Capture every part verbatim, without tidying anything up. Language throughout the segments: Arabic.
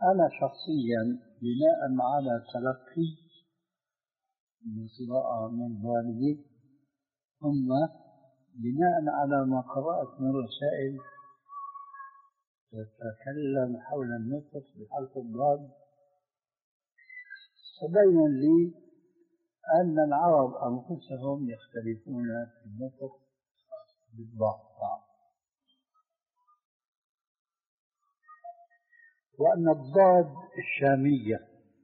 أنا شخصيا بناء على تلقي من قراءة من والدي، ثم بناء على ما قرأت من رسائل تتكلم حول النطق بحرف الضاد، تبين لي أن العرب أنفسهم يختلفون في النطق بالضاد، وأن الضاد الشامية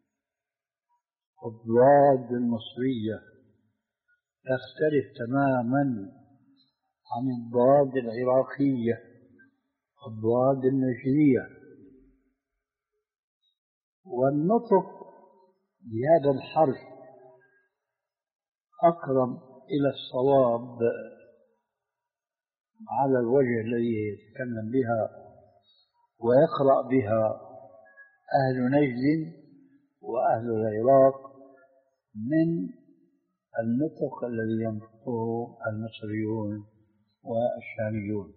والضاد المصرية تختلف تماما عن الضاد العراقية والضاد النجدية، والنطق بهذا الحرف أقرب إلى الصواب على الوجه الذي يتكلم بها ويقرأ بها أهل نجد وأهل العراق من النطق الذي ينطقه المصريون والشاميون.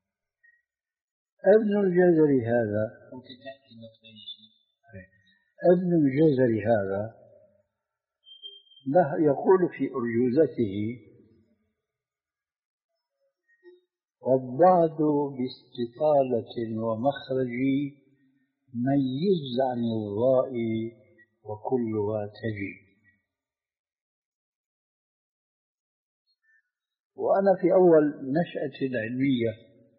ابن الجزري هذا ابن الجزري هذا له يقول في أرجوزته: والضاد باستطالة ومخرج ميز عن الضاء وكلها تجي. وأنا في أول نشأتي العلمية،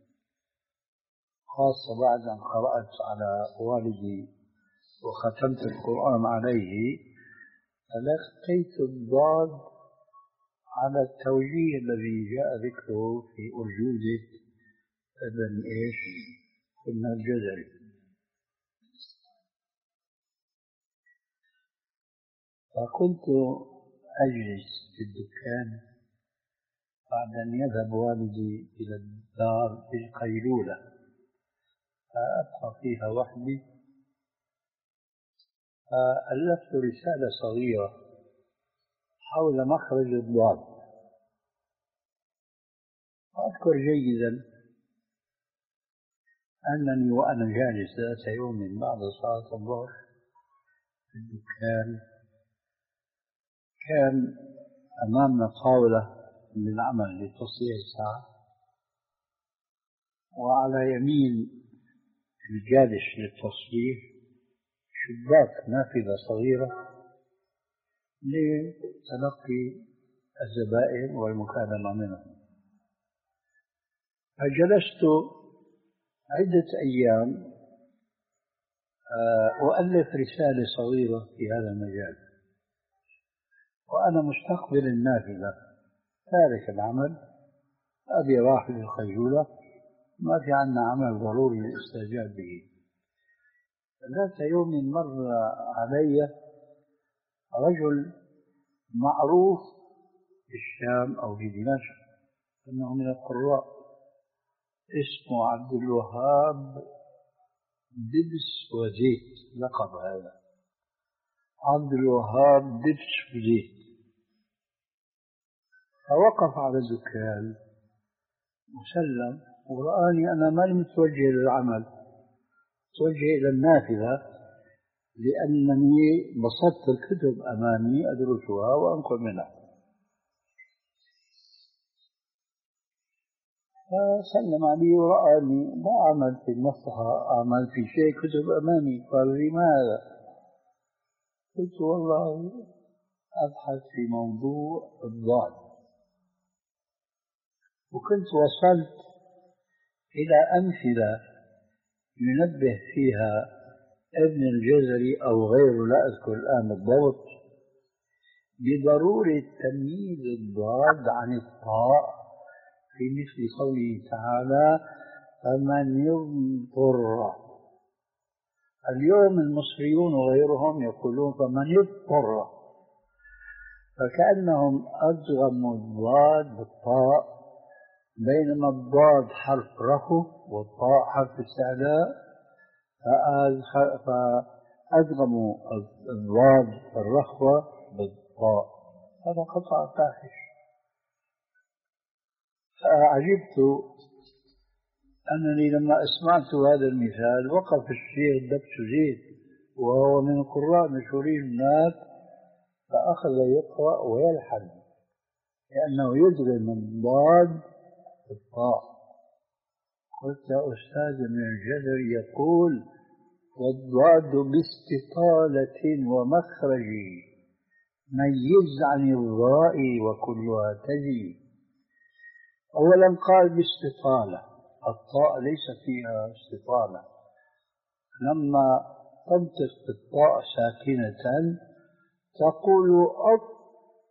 خاصة بعد أن قرأت على والدي وختمت القرآن عليه، تلقيت الضاد على التوجيه الذي جاء ذكره في أرجوزة ابن إيش ابن الجزري. فكنت أجلس في الدكان بعد أن يذهب والدي إلى الدار بالقيلولة، فأبقى فيها وحدي، فألفت رسالة صغيرة حول مخرج الضاد. وأذكر جيدا أنني وأنا جالس ذات يوم بعد صلاة الظهر في الدكان، كان أمامنا طاولة للعمل لتصليح الساعة، وعلى يمين الجالس للتصليح شباك نافذة صغيرة لتلقي الزبائن والمكالمة منهم. فجلست عدة أيام أؤلف رسالة صغيرة في هذا المجال، وأنا مستقبل النافذة تارك العمل، أبي راح للخيولة، ما في عنا عمل ضروري للاستعجال به. ذات يوم مر علي رجل معروف في الشام أو في دمشق أنه من القراء، اسمه عبد الوهاب دبس وزيت، لقب هذا عبد الوهاب دبس وزيت. فوقف على الدكان وسلم، ورآني أنا ماني متوجه للعمل، متوجه إلى النافذة، لأنني بسطت الكتب أمامي أدرسها وأنقل منها. فسلم علي ورآني لا أعمل في المصلحة، أعمل في شيء، كتب أمامي. قال: لماذا؟ قلت: والله أبحث في موضوع الضاد. وكنت وصلت إلى أمثلة ينبه فيها ابن الجزري أو غيره، لا أذكر الآن بالضبط، بضرورة تمييز الضاد عن الطاء، في مثل قوله تعالى: فمن يضطر. اليوم المصريون وغيرهم يقولون فمن يضطر، فكأنهم أدغموا الضاد بالطاء، بينما الضاد حرف رخو والطاء حرف استعلاء، فأدغموا الضاد الرخوة بالطاء. هذا خطأ فاحش. فعجبت أنني لما أسمعت هذا المثال وقف الشيخ دبس زيد وهو من القراء المشهورين هناك، فأخذ يقرأ ويلحن لأنه يدري من ضاد الطاء. قلت يا أستاذ من الجزري يقول والضاد باستطالة ومخرج ميز عن الضاء وكلها تجي. أولا قال باستطالة، الطاء ليس فيها استطالة، لما تنطق بالطاء ساكنة تقول أط،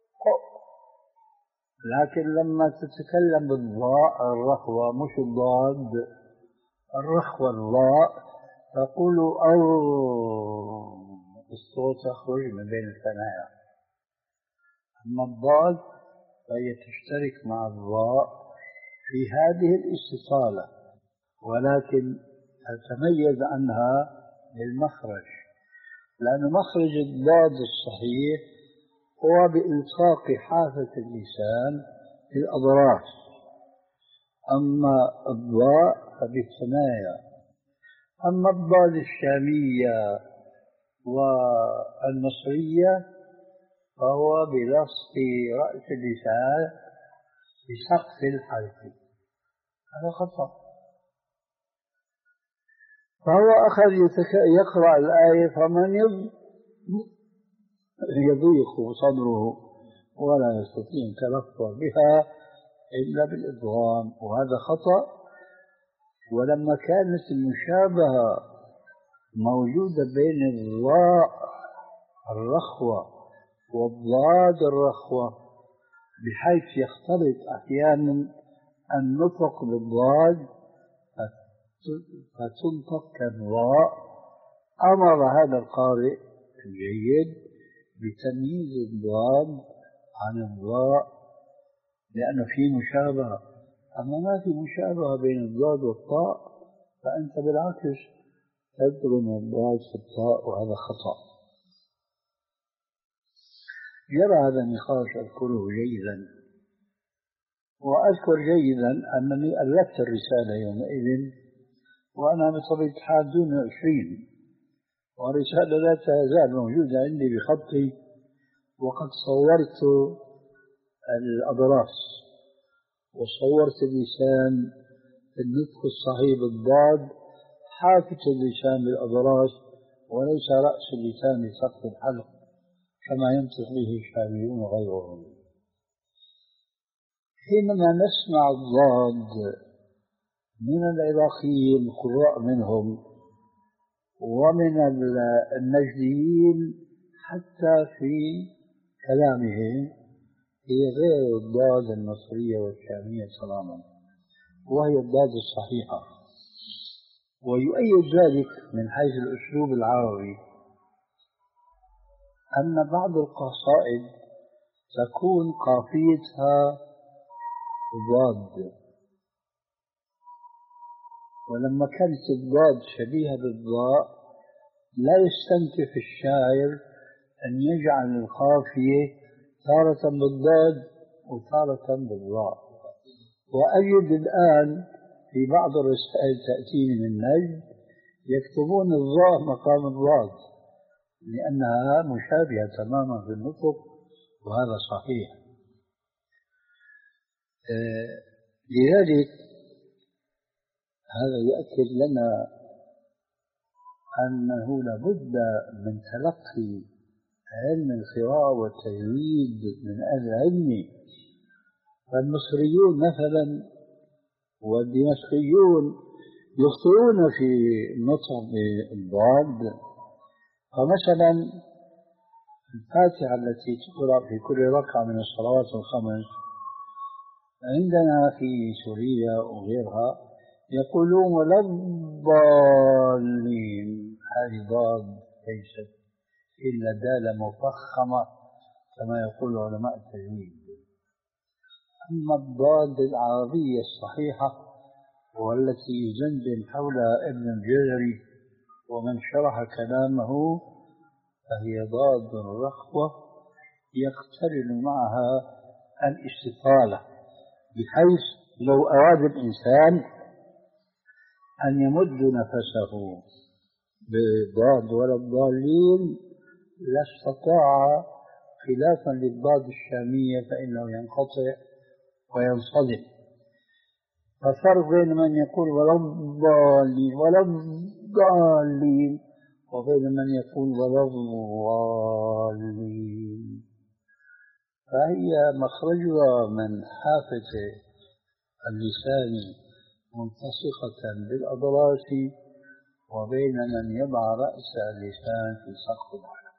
لكن لما تتكلم بالضاء الرخوة مش الضاد، الرخوة الضاء تقول أو، الصوت يخرج من بين الثنايا. أما الضاد فهي تشترك مع الضاء في هذه الاستطالة، ولكن تتميز عنها بالمخرج، لأن مخرج الضاد الصحيح هو بإلصاق حافة اللسان في الأضراس، أما الضاء فبالثنايا. أما الضاد الشامية والمصرية فهو بلصق رأس اللسان بسقف الحلق، هذا خطأ. فهو أخذ يقرأ الآية فمن يضيق صدره ولا يستطيع التلفظ بها إلا بالإدغام، وهذا خطأ. ولما كانت المشابهة موجودة بين الضاء الرخوة والضاد الرخوة بحيث يختلط أحيانا النطق بالضاد فتنطق كالضاء، أمر هذا القارئ الجيد بتمييز الضاد عن الضاء لأنه في مشابهة. أما ما في مشابهة بين الضاد والطاء فأنت بالعكس تدغم الضاد في الطاء، وهذا خطأ. يرى هذا النقاش أذكره جيدا، وأذكر جيدا أنني ألفت الرسالة يومئذ وأنا بطبيعة الحال دون عشرين، والرسالة لا تزال موجودة عندي بخطي، وقد صورت الأضراس وصورت اللسان النطق الصحيح بالضاد، حافة اللسان بالأضراس وليس رأس اللسان بسقف الحلق كما ينطق به الشاميون وغيرهم. حينما نسمع الضاد من العراقيين القراء منهم ومن النجديين حتى في كلامهم هي غير الضاد المصرية والشامية تماما، وهي الضاد الصحيحة. ويؤيد ذلك من حيث الأسلوب العربي أن بعض القصائد تكون قافيتها ضاد، ولما كانت الضاد شبيهة بالضاء لا يستنكف الشاعر أن يجعل القافية تارة بالضاد وتارة بالضاء. وأجد الآن في بعض الرسائل تأتيني من نجد يكتبون الضاء مقام الضاد لأنها مشابهة تماما في النطق، وهذا صحيح. آه لذلك هذا يؤكد لنا أنه لابد من تلقي علم القراءة والتجويد من أهل العلم. فالمصريون مثلا والدمشقيون يخطئون في النطق بالضاد. فمثلا الفاتحة التي تقرأ في كل ركعة من الصلوات الخمس عندنا في سوريا وغيرها يقولون ولا الضالين، هذه ضاد ليست إلا دالة مفخمة كما يقول علماء التجويد. أما الضاد العربية الصحيحة والتي يزندن حولها ابن الجزري ومن شرح كلامه فهي ضاد رخوة يقترن معها الاستطالة، بحيث لو أراد الإنسان أن يمد نفسه بالضاد ولا الضالين لاستطاع، خلافا للضاد الشامية فإنه ينقطع وينصدم. ففرق بين من يقول ولا الضالين ولا الضالين وبين من يقول ولا الضالين، فهي مخرجها من حافة اللسان ملتصقة بالأضراس، وبين من يضع رأس اللسان في سقف الحلق.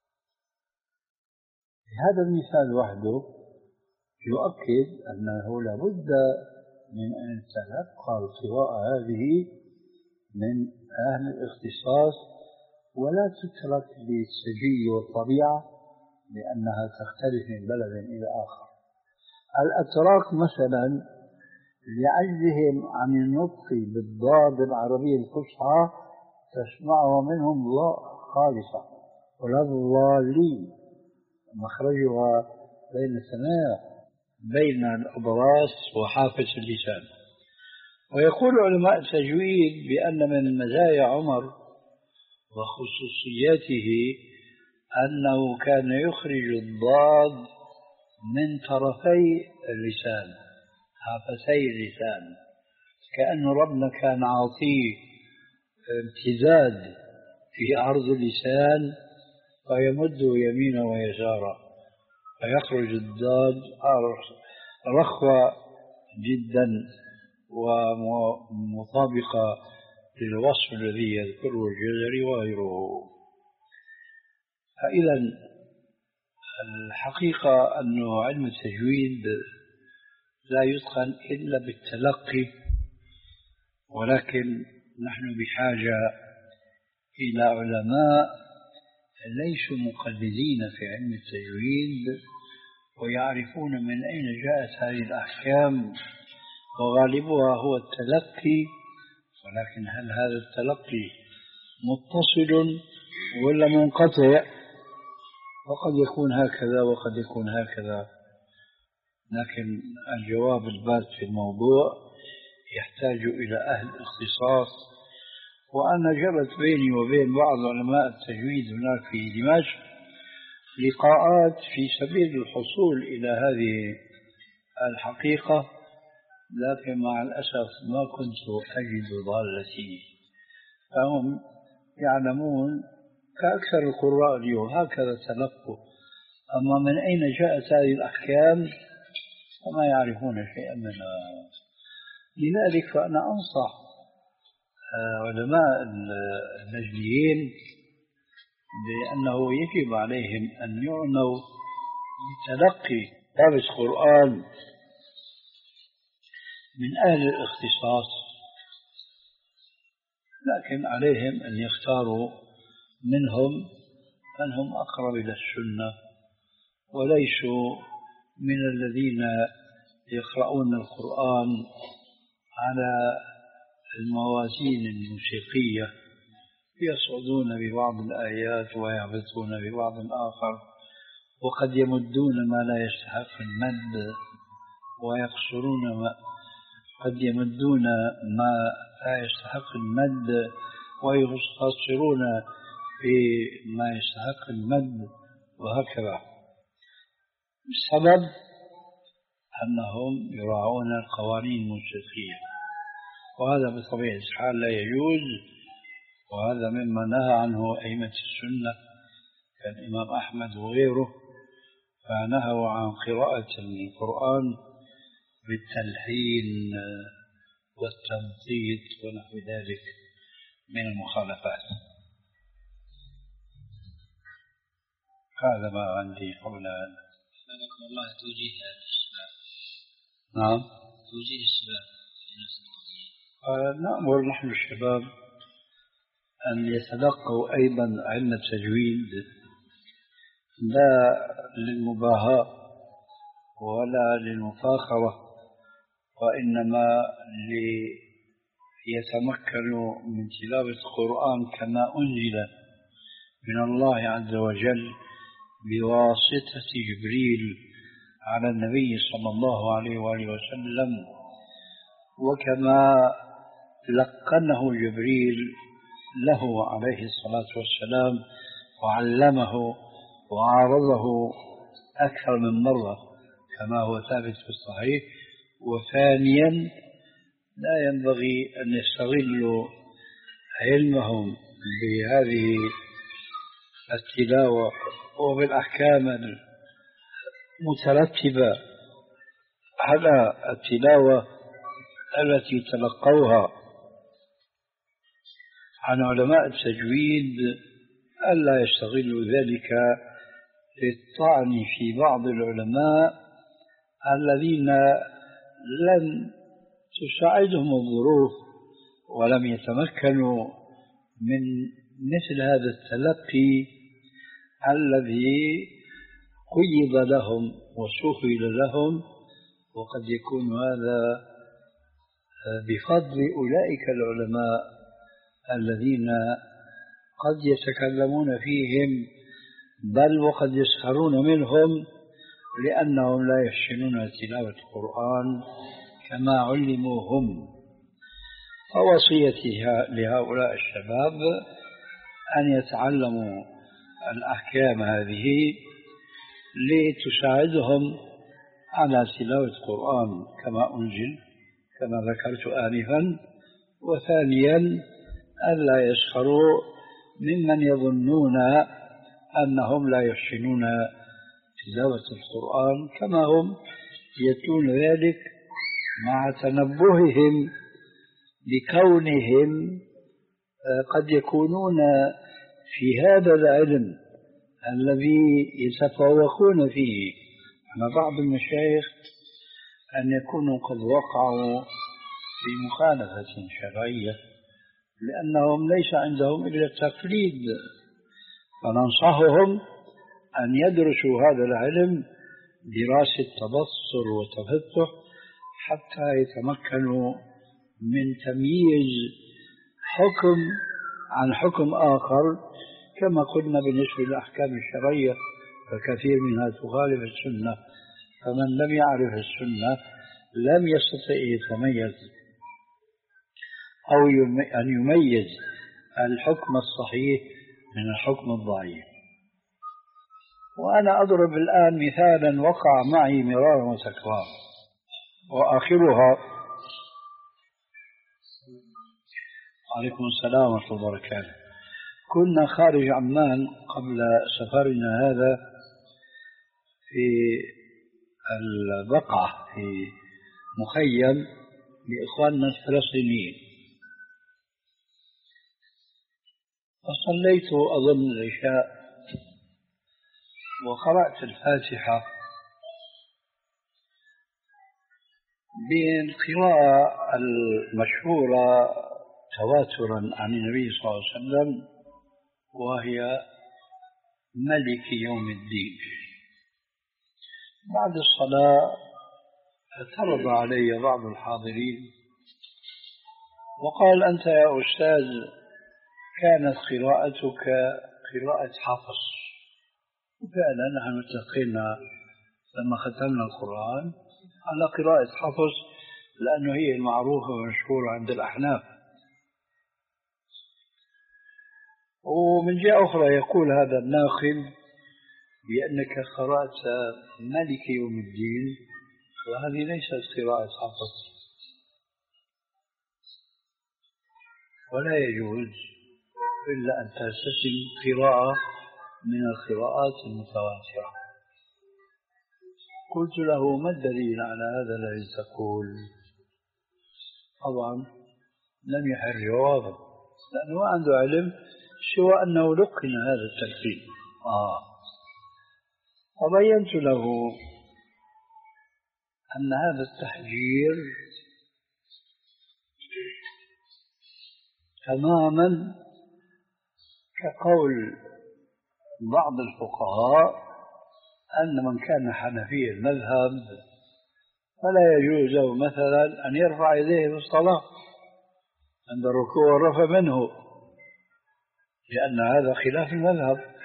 هذا المثال وحده يؤكد أنه لابد من أن تلقى القراءة هذه من أهل الاختصاص، ولا تترك للسجي والطبيعة لأنها تختلف من بلد إلى آخر. الأتراك مثلا لعجزهم عن النطق بالضاد العربية الفصحى تسمعها منهم ضاء خالصة، ولا الضالين مخرجها بين الثنايا بين الأضراس وحافة اللسان. ويقول علماء التجويد بأن من مزايا عمر وخصوصياته أنه كان يخرج الضاد من طرفي اللسان، حافتي اللسان، كأن ربنا كان عاطيه امتداد في عرض اللسان فيمده يمينا ويسارا، فيخرج الضاد رخوة جدا ومطابقة للوصف الذي يذكره الجزري وغيره. فإذا الحقيقة أن علم التجويد لا يتقن إلا بالتلقي، ولكن نحن بحاجة إلى علماء ليسوا مقلدين في علم التجويد ويعرفون من أين جاءت هذه الأحكام، وغالبها هو التلقي. ولكن هل هذا التلقي متصل ولا منقطع؟ وقد يكون هكذا وقد يكون هكذا، لكن الجواب البات في الموضوع يحتاج إلى أهل اختصاص. وأنا جرت بيني وبين بعض علماء التجويد هناك في دمشق لقاءات في سبيل الحصول إلى هذه الحقيقة، لكن مع الأسف ما كنت أجد ضالتي. فهم يعلمون كأكثر القراء اليوم هكذا تلقوا، أما من أين جاءت هذه الأحكام فما يعرفون شيئا منها. لذلك فأنا أنصح علماء النجديين بأنه يجب عليهم أن يعنوا بتلقي درس قرآن من أهل الاختصاص، لكن عليهم أن يختاروا منهم من هم أقرب إلى السنة، وليسوا من الذين يقرؤون القرآن على الموازين الموسيقية، يصعدون ببعض الآيات ويهبطون ببعض الآخر، وقد يمدون ما لا يستحق المد ويقصرون ما قد يمدون ما لا يستحق المد ويقصرون بما يستحق المد، وهكذا. السبب أنهم يراعون القوانين الموسيقية، وهذا بطبيعة الحال لا يجوز، وهذا مما نهى عنه أئمة السنة كالإمام أحمد وغيره، فنهوا عن قراءة القرآن بالتلحين والتمطيط ونحو ذلك من المخالفات. هذا ما عندي حول هذا. سبحانك الله توجيه الشباب. نعم، توجيه الشباب في نفس القضية. آه نأمر نحن الشباب أن يتلقوا أيضا علم التجويد، لا للمباهاة ولا للمفاخرة، وإنما ليتمكنوا من تلاوة القرآن كما أنزل من الله عز وجل بواسطة جبريل على النبي صلى الله عليه وآله وسلم، وكما لقنه جبريل له عليه الصلاة والسلام وعلمه وعارضه أكثر من مرة كما هو ثابت في الصحيح. وثانيا لا ينبغي أن يستغلوا علمهم بهذه التلاوة وبالأحكام المترتبة على التلاوة التي تلقوها عن علماء التجويد، ألا يستغلوا ذلك للطعن في بعض العلماء الذين لم تساعدهم الظروف ولم يتمكنوا من مثل هذا التلقي الذي قيض لهم وسهل لهم، وقد يكون هذا بفضل أولئك العلماء الذين قد يتكلمون فيهم بل وقد يسخرون منهم لأنهم لا يحسنون تلاوة القرآن كما علموا هم. فوصيتي لهؤلاء الشباب أن يتعلموا الأحكام هذه لتساعدهم على تلاوة القرآن كما أنزل كما ذكرت آنفا. وثانيا ألا يسخروا ممن يظنون أنهم لا يحسنون تلاوة القرآن كما هم يتلون ذلك، مع تنبههم لكونهم قد يكونون في هذا العلم الذي يتفوقون فيه. أما بعض المشايخ أن يكونوا قد وقعوا في مخالفة شرعية لأنهم ليس عندهم إلا التقليد، فننصحهم أن يدرسوا هذا العلم دراسة تبصر وتفتح حتى يتمكنوا من تمييز حكم عن حكم آخر. كما قلنا بالنسبة للأحكام الشرعية فكثير منها تخالف السنة، فمن لم يعرف السنة لم يستطع يتميز أو أن يميز الحكم الصحيح من الحكم الضعيف. وأنا أضرب الآن مثالا وقع معي مرارا وتكرارا وآخرها. عليكم السلام ورحمة الله وبركاته. كنا خارج عمان قبل سفرنا هذا في البقعة في مخيم لإخواننا الفلسطينيين، فصليت أظن العشاء وقرأت الفاتحة بالقراءة المشهورة تواترا عن النبي صلى الله عليه وسلم، وهي ملك يوم الدين. بعد الصلاة اعترض علي بعض الحاضرين وقال: أنت يا أستاذ كانت قراءتك قراءة حفص. وفعلا نحن اتقينا لما ختمنا القرآن على قراءة حفص لأنه هي المعروفة والمشهورة عند الأحناف. ومن جهة أخرى يقول هذا الناقل بأنك قرأت ملك يوم الدين، وهذه ليست قراءة حفص، ولا يجوز إلا أن تستثني قراءة من القراءات المتواترة. قلت له: ما الدليل على هذا الذي تقول؟ طبعا لم يحر جوابا لأنه ما عنده علم سوى أنه لقن هذا التلقين. آه وبينت له أن هذا التحجير تماما كقول بعض الفقهاء أن من كان حنفي المذهب فلا يجوز له مثلا أن يرفع يديه في الصلاة عند الركوع والرفع منه، لأن هذا خلاف المذهب.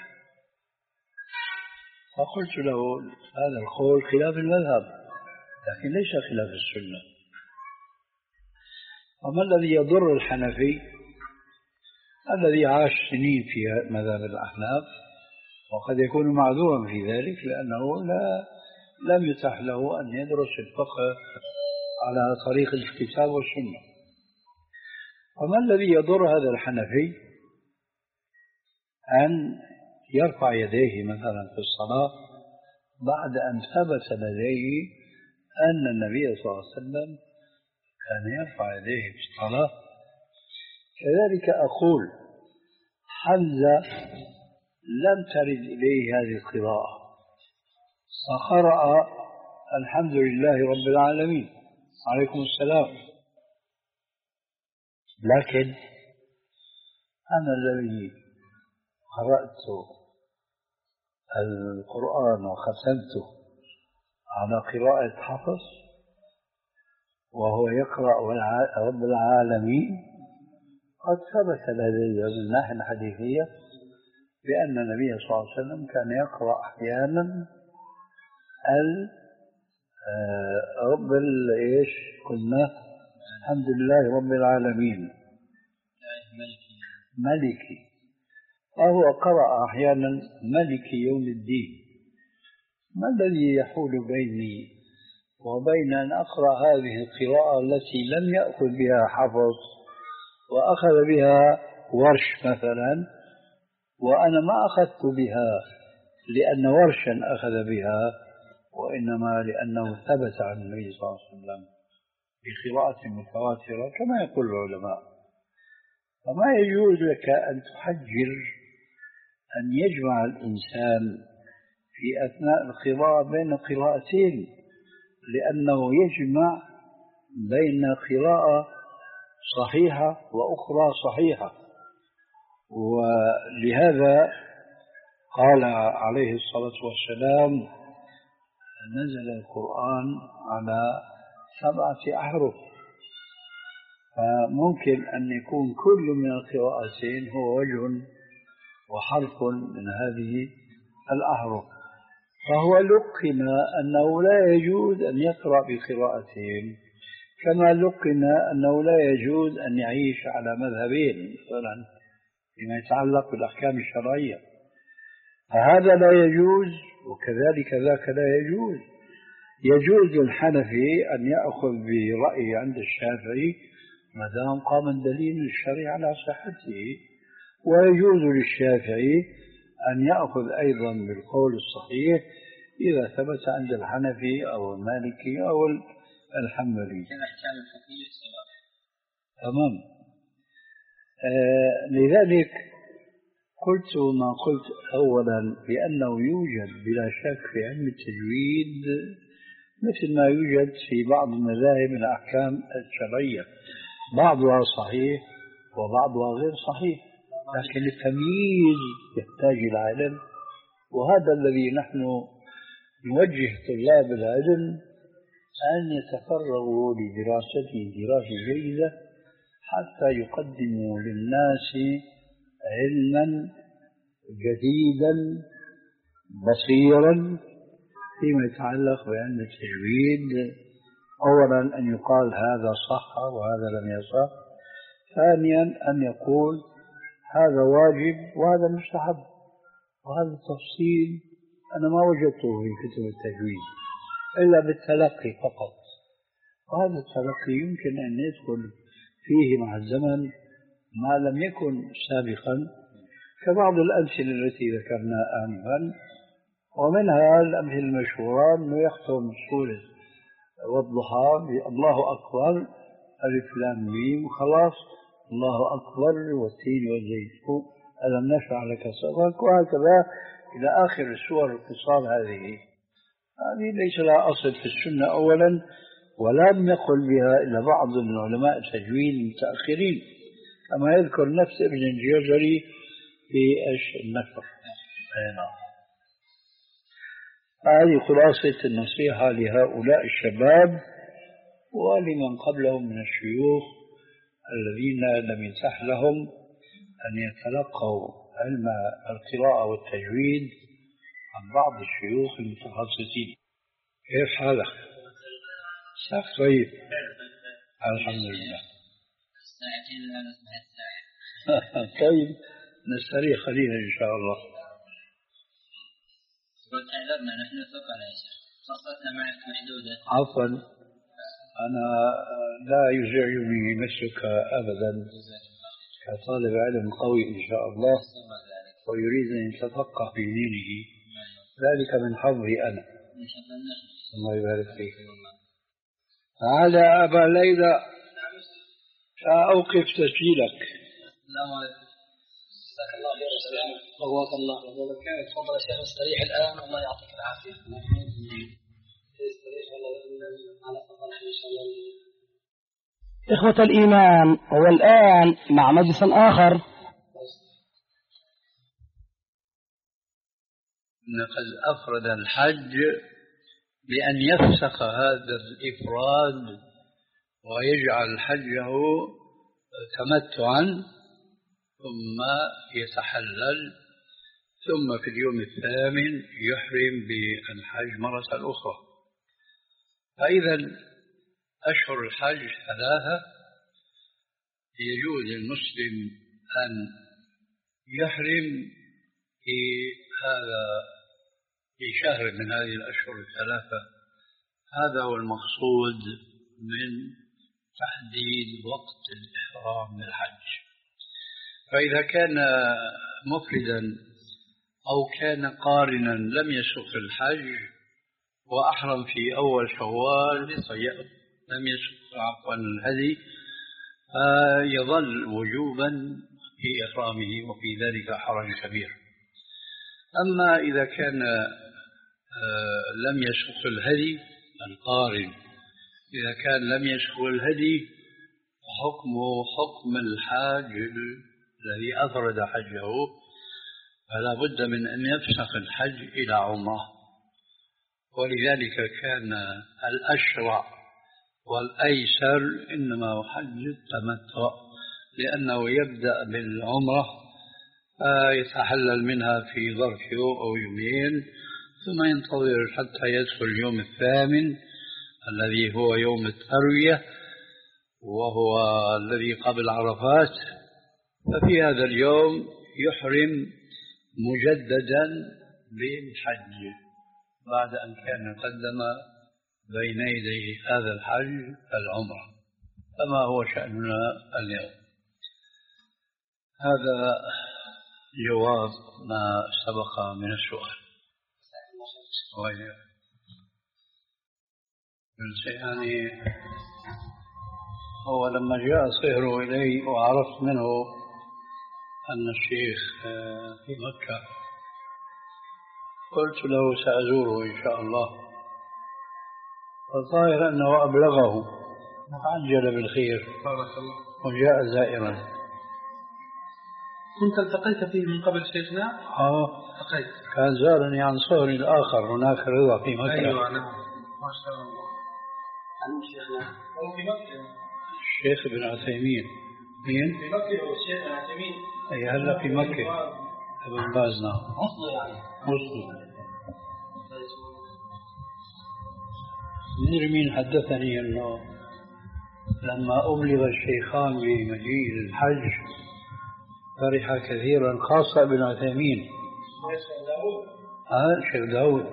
فقلت له: هذا القول خلاف المذهب لكن ليس خلاف السنة. وما الذي يضر الحنفي؟ الذي عاش سنين في مذهب الأحناف، وقد يكون معذورا في ذلك لأنه لا لم يتح له أن يدرس الفقه على طريق الكتاب والسنة. وما الذي يضر هذا الحنفي؟ أن يرفع يديه مثلا في الصلاة بعد أن ثبت لديه أن النبي صلى الله عليه وسلم كان يرفع يديه في الصلاة. كذلك أقول حمزة لم ترد إليه هذه القراءة، فقرأ الحمد لله رب العالمين. عليكم السلام. لكن أنا الذي قرأت القرآن وختمته على قراءة حفص وهو يقرأ رب العالمين، قد ثبت لدي من الناحية الحديثية بأن النبي صلى الله عليه وسلم كان يقرأ أحيانا رب ايش قلنا الحمد لله رب العالمين ملكي، وهو قرأ أحيانا ملك يوم الدين. ما الذي يحول بيني وبين أن أقرأ هذه القراءة التي لم يأخذ بها حفص وأخذ بها ورش مثلا، وأنا ما أخذت بها لأن ورشا أخذ بها، وإنما لأنه ثبت عن النبي صلى الله عليه وسلم بقراءة متواترة كما يقول العلماء. فما يجوز لك أن تحجر أن يجمع الإنسان في أثناء القراءة بين قراءتين، لأنه يجمع بين قراءة صحيحة وأخرى صحيحة. ولهذا قال عليه الصلاة والسلام نزل القرآن على سبعة أحرف، فممكن أن يكون كل من القراءتين هو وجه وحرف من هذه الأحرف، فهو لقن أنه لا يجوز أن يقرأ بقراءتين، كما لقن أنه لا يجوز أن يعيش على مذهبين مثلا فيما يتعلق بالأحكام الشرعية، فهذا لا يجوز وكذلك ذاك لا يجوز. يجوز الحنفي أن يأخذ برأي عند الشافعي ما دام قام الدليل الشرعي على صحته، ويجوز للشافعي أن يأخذ أيضا بالقول الصحيح إذا ثبت عند الحنفي أو المالكي أو الحنبلي. تمام. آه لذلك قلت ما قلت أولا بأنه يوجد بلا شك في علم التجويد مثل ما يوجد في بعض مذاهب الأحكام الشرعية، بعضها صحيح وبعضها غير صحيح، لكن التمييز يحتاج إلى علم، وهذا الذي نحن نوجه طلاب العلم أن يتفرغوا لدراسته دراسة جيدة حتى يقدموا للناس علما جديدا بصيرا فيما يتعلق بعلم التجويد. أولا أن يقال هذا صح وهذا لم يصح، ثانيا أن يقول هذا واجب وهذا مستحب، وهذا التفصيل أنا ما وجدته في كتب التجويد إلا بالتلقي فقط، وهذا التلقي يمكن أن يدخل فيه مع الزمن ما لم يكن سابقا، كبعض الأمثلة التي ذكرناها آنفا، ومنها الأمثلة المشهورة أنه يختم سورة والضحى الله أكبر ألف لام ميم وخلاص، الله أكبر والتين والزيتون ألم نشرح لك صدرك، وهكذا إلى آخر السور القصار. هذه هذه ليس لها أصل في السنة أولا، ولم يقل بها إلا بعض من علماء التجويد المتأخرين كما يذكر نفس ابن الجزري في النشر. هذه خلاصة النصيحة لهؤلاء الشباب ولمن قبلهم من الشيوخ الذين لم يتح لهم أن يتلقوا علم القراءة والتجويد عن بعض الشيوخ المتخصصين. كيف حالك؟ طيب الحمد لله. ساعتين لا نسمع الساعة. طيب نستريح قليلا إن شاء الله. وتعذرنا نحن ثقل يا شيخ، فرصتنا معك محدودة. عفوا أنا لا يزعجني مثلك أبدا كطالب علم قوي إن شاء الله ويريد أن يتفقه في دينه، ذلك من حظي أنا. الله يبارك فيك. تعال يا أبا ليلى سأوقف تسجيلك. السلام عليكم. جزاك الله خير يا شيخ. قواك الله. تفضل يا شيخ استريح الآن والله يعطيك العافية. استريح والله على فضل إن شاء الله. إخوة الإيمان، والآن مع مجلس آخر. قد أفرد الحج بأن يفسخ هذا الإفراد ويجعل حجه تمتعا ثم يتحلل ثم في اليوم الثامن يحرم بالحج مرة أخرى. فإذا أشهر الحج ثلاثة، يجوز للمسلم أن يحرم في هذا في شهر من هذه الأشهر الثلاثة. هذا هو المقصود من تحديد وقت الإحرام بالحج. فإذا كان مفردا أو كان قارنا لم يسق الحج وأحرم في أول شوال لم يسق عفوا الهدي فيظل وجوبا في إحرامه وفي ذلك حرج كبير. أما إذا كان لم يسق الهدي القارن، إذا كان لم يسق الهدي فحكمه حكم الحاج الذي أفرد حجه، فلا بد من أن يفسخ الحج إلى عمره. ولذلك كان الأشرع والأيسر إنما هو حج التمتع، لأنه يبدأ بالعمرة يتحلل منها في ظرف يوم أو يومين ثم ينتظر حتى يدخل اليوم الثامن الذي هو يوم التروية وهو الذي قبل عرفات. ففي هذا اليوم يحرم مجددا بالحج بعد أن كان قدم بين يدي هذا الحج العمرة، كما هو شأننا اليوم. هذا جواب ما سبق من السؤال. يعني هو لما جاء صهره إلي وعرفت منه أن الشيخ في مكة قلت له سأزوره إن شاء الله، فالظاهر أنه أبلغه عجل بالخير وجاء زائرا. كنت التقيت فيه من قبل شيخنا؟ آه التقيت. كان زارني عن صهري الآخر هناك رضا في مكة. أيوة نعم ما شاء الله. عن شيخنا هو في مكة الشيخ ابن عثيمين. مين؟ في مكة هو الشيخ ابن عثيمين. أي هلا في مكة ابن باز. نعم أصله يعني أصله. مدري مين حدثني أنه لما أبلغ الشيخان بمجيء الحج فرح كثيرا، خاصة ابن عثيمين. الشيخ داود. آه الشيخ داود.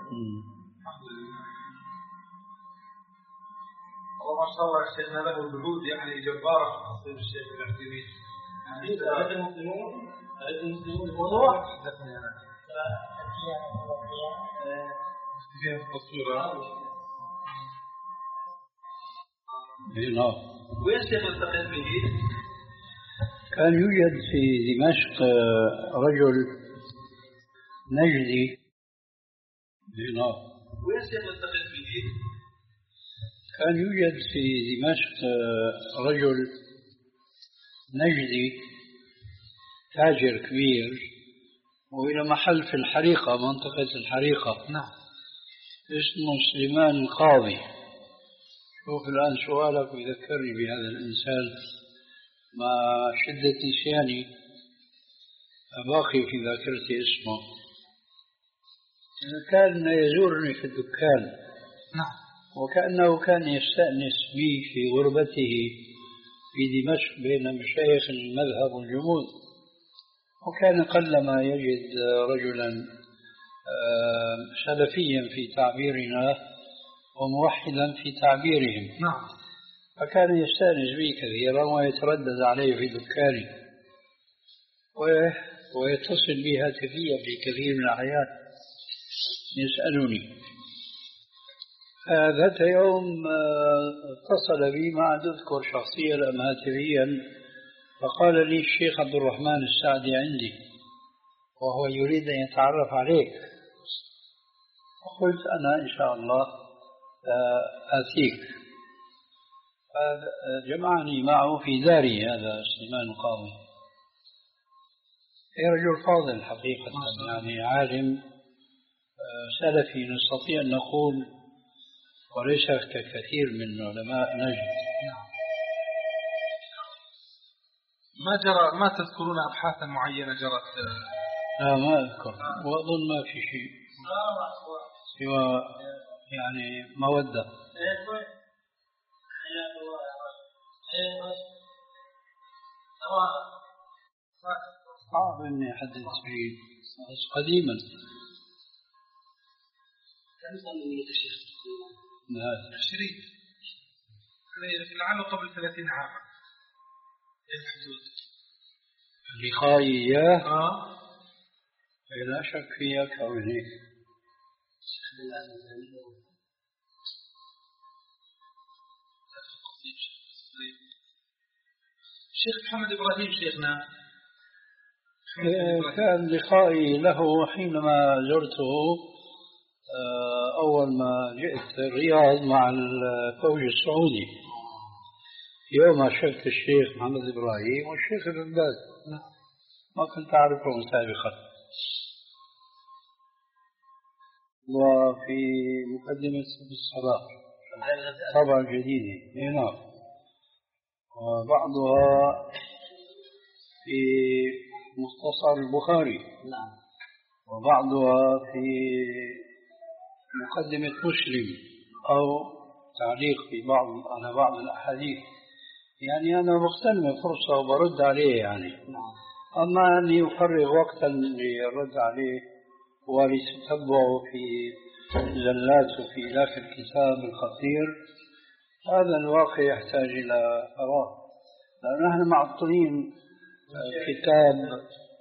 والله ما شاء الله شيخنا له جهود يعني جبارة في تحصيل الشيخ ابن عثيمين. أعد المسلمون أعد المسلمون الموضوع حدثني أنا. فيها التصوير. نعم. وين الشيخ التقيت به؟ كان يوجد في دمشق رجل نجدي. نعم. وين الشيخ التقيت به؟ كان يوجد في دمشق رجل نجدي تاجر كبير وإلى محل في الحريقة، منطقة الحريقة. نعم. اسمه سليمان القاضي. شوف الآن سؤالك يذكرني بهذا الإنسان مع شدة نسياني باقي في ذاكرتي اسمه. كان يزورني في الدكان. نعم. وكأنه كان يستأنس بي في غربته في دمشق بين مشايخ المذهب والجمود، وكان قلما يجد رجلا سلفيا في تعبيرنا وموحدا في تعبيرهم. نعم. فكان يستأنس بي كثيرا ويتردد علي في دكاني ويتصل بي هاتفيا في كثير من الأحيان يسألني. ذات يوم اتصل بي، ما عاد أذكر شخصيا أم هاتفيا، فقال لي الشيخ عبد الرحمن السعدي عندي وهو يريد أن يتعرف عليك. قلت أنا إن شاء الله آتيك. فجمعني معه في داري هذا سليمان القاضي، رجل فاضل حقيقة، يعني عالم سلفي نستطيع أن نقول، وليس ككثير من علماء نجد. ما جرى ما تذكرون أبحاثا معينة جرت؟ لا ما أذكر، وأظن ما في شيء سوى يعني مودة. صعب إني أحدث فيه بس قديما. كم سنة من الشيخ؟ نعم. عشرين، لعله قبل ثلاثين عاما. الحدود. لقائي إياه؟ آه. لا شك في أكثر من هيك. الشيخ محمد إبراهيم شيخنا كان لقائي له حينما زرته أول ما جئت الرياض مع الفوج السعودي، يوم شفت الشيخ محمد إبراهيم والشيخ ابن باز، ما كنت أعرفهم سابقا. وفي مقدمة الصلاة طبعا جديدة هنا، وبعضها في مختصر البخاري، وبعضها في مقدمة مسلم أو تعليق في بعض على بعض الأحاديث. يعني أنا مغتنم فرصة وبرد عليه يعني. أما أني أفرغ وقتا للرد عليه ولتتبعه في زلاته في ذاك الكتاب الخطير، هذا الواقع يحتاج إلى فراغ، لأن نحن معطلين كتاب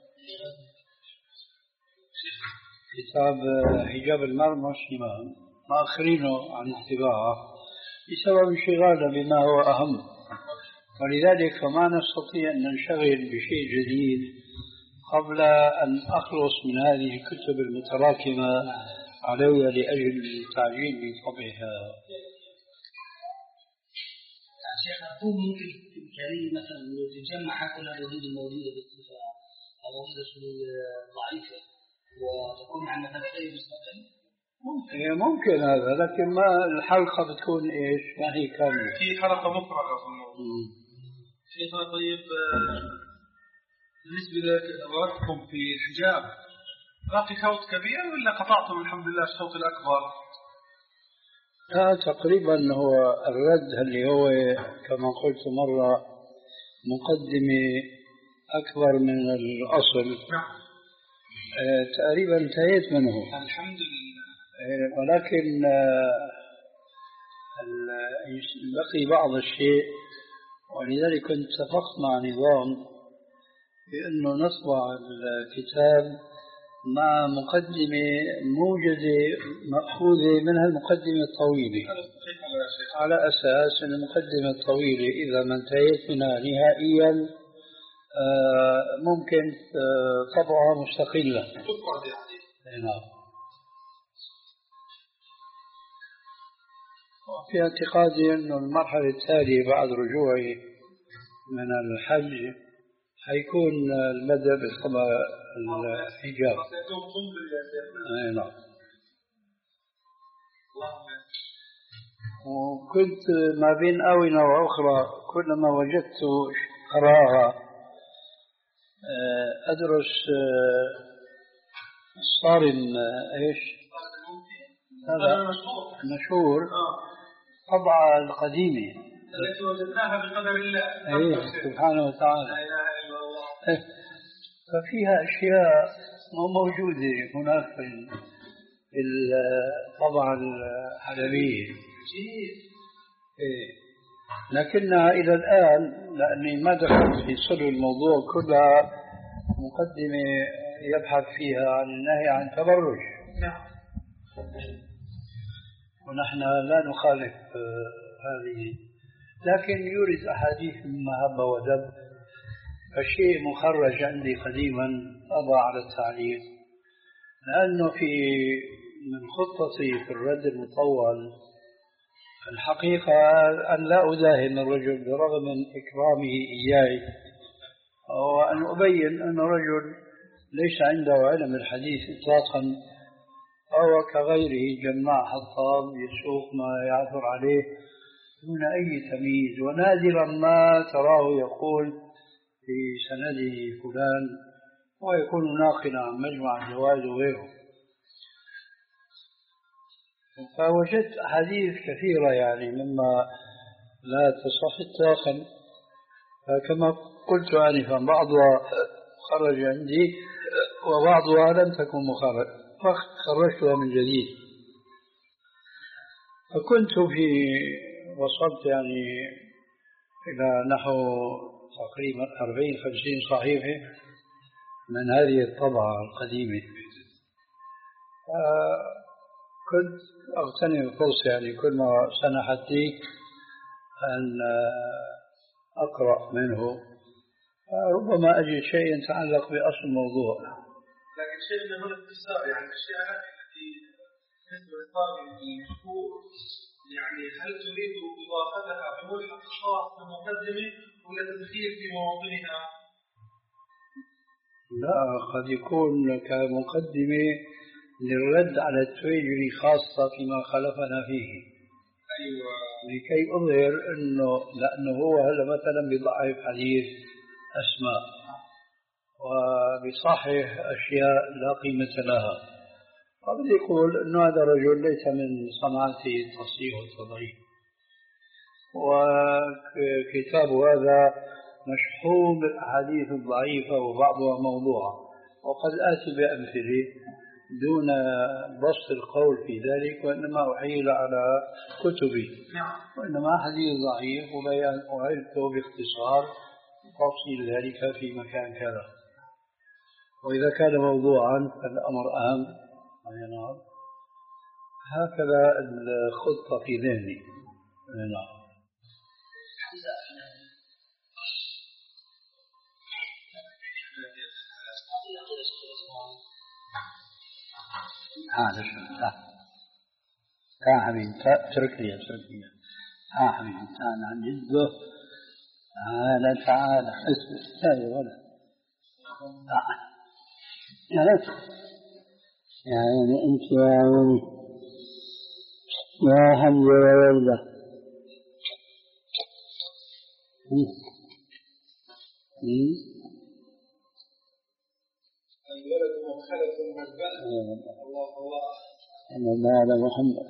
كتاب حجاب المرء والإمام مأخرينه عن الطباعة بسبب انشغالنا بما هو أهم، ولذلك ما نستطيع أن ننشغل بشيء جديد قبل أن أخلص من هذه الكتب المتراكمة علي لأجل التعجيل بطبعها. شيخ أقول ممكن إمكانية مثلا تجمع كل الردود الموجودة باستفاء أو موجودة ضعيفة وتكون عن مثلا شيء مستقل؟ ممكن ممكن هذا، لكن ما الحلقة بتكون إيش؟ ما هي كاملة. في حلقة مفرغة في الموضوع. شيخنا طيب بالنسبة لوقتكم في الحجاب باقي شوط كبير ولا قطعتم الحمد لله الشوط الأكبر؟ آه تقريبا هو الرد اللي هو كما قلت مرة مقدمة أكبر من الأصل. آه تقريبا انتهيت منه الحمد لله. آه ولكن آه بقي بعض الشيء، ولذلك كنت اتفقت مع نظام بأنه نطبع الكتاب مع مقدمة موجزة مأخوذة منها المقدمة الطويلة، على أساس أن المقدمة الطويلة إذا ما انتهيت منها نهائيا ممكن طبعها مستقلة. في اعتقادي أن المرحلة التالية بعد رجوعي من الحج حيكون المدى بالطبع الحجاب. أي نعم. وكنت ما بين آونة وأخرى كلما وجدت فراغا أدرس الصارم إيش هذا مشهور طبعة القديمة التي وجدناها بقدر الله. أيه سبحانه وتعالى. لا إله إلا الله. إيه. ففيها أشياء مو موجودة هناك في الطبعة الحلبية. إيه. لكنها إلى الآن لأني ما دخلت في صلب الموضوع كلها مقدمة يبحث فيها عن النهي عن التبرج. نعم. ونحن لا نخالف هذه، لكن يورد أحاديث من مهب ودب. فالشيء مخرج عندي قديما أضع على التعليق، لأنه في من خطتي في الرد المطول الحقيقة أن لا أداهن الرجل برغم من إكرامه إياي، وأن أبين أن الرجل ليس عنده علم الحديث إطلاقا، أو كغيره جماع حطاب يسوق ما يعثر عليه دون أي تمييز، ونادرا ما تراه يقول في سنده فلان ويكون ناقلا عن مجمع الجواز وغيره. فوجدت أحاديث كثيرة يعني مما لا تصح إطلاقا، فكما قلت آنفا بعضها خرج عندي وبعضها لم تكن مخرج فخرجتها من جديد. فكنت في وصلت يعني إلى نحو تقريبا أربعين خمسين صحيفة من هذه الطبعة القديمة. كنت أغتنم الفرصة يعني كل ما سنحت لي أن أقرأ منه، ربما أجد شيء يتعلق بأصل الموضوع. لكن شيء من الاختصار يعني الأشياء التي مثل الطالب المشهور يعني هل تريد إضافتها بملحق خاص في المقدمة ولا تدخيل في مواطنها؟ لا، قد يكون كمقدمة للرد على التويجري خاصة فيما خلفنا فيه. أيوة. لكي أظهر أنه لأنه هو هلا مثلا بضعف حديث أسماء وبصحح أشياء لا قيمة لها، قد يقول أنه هذا الرجل ليس من صنعته التصحيح والتضعيف، وكتابه هذا مشحون بالأحاديث الضعيفة وبعضها موضوعة، وقد آتي بأمثلة دون بسط القول في ذلك، وإنما أحيل على كتبي، وإنما حديث ضعيف وبيان أعرفه باختصار تفصيل ذلك في مكان كذا. وإذا كان موضوعا فالأمر أهم. هكذا الخطة في ذهني. نعم. هذا شو لا لا حبيبي اترك لي اترك لي ها حبيبي تعال عن جده تعال تعال اسمع يا ولد تعال يا ريت يعني انت يا عمي يا حمد يا ولده الولد مخلف مجبل الله الله أن هذا محمد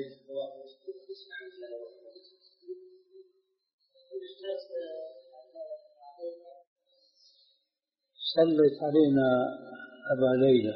صلت علينا أبا ليلى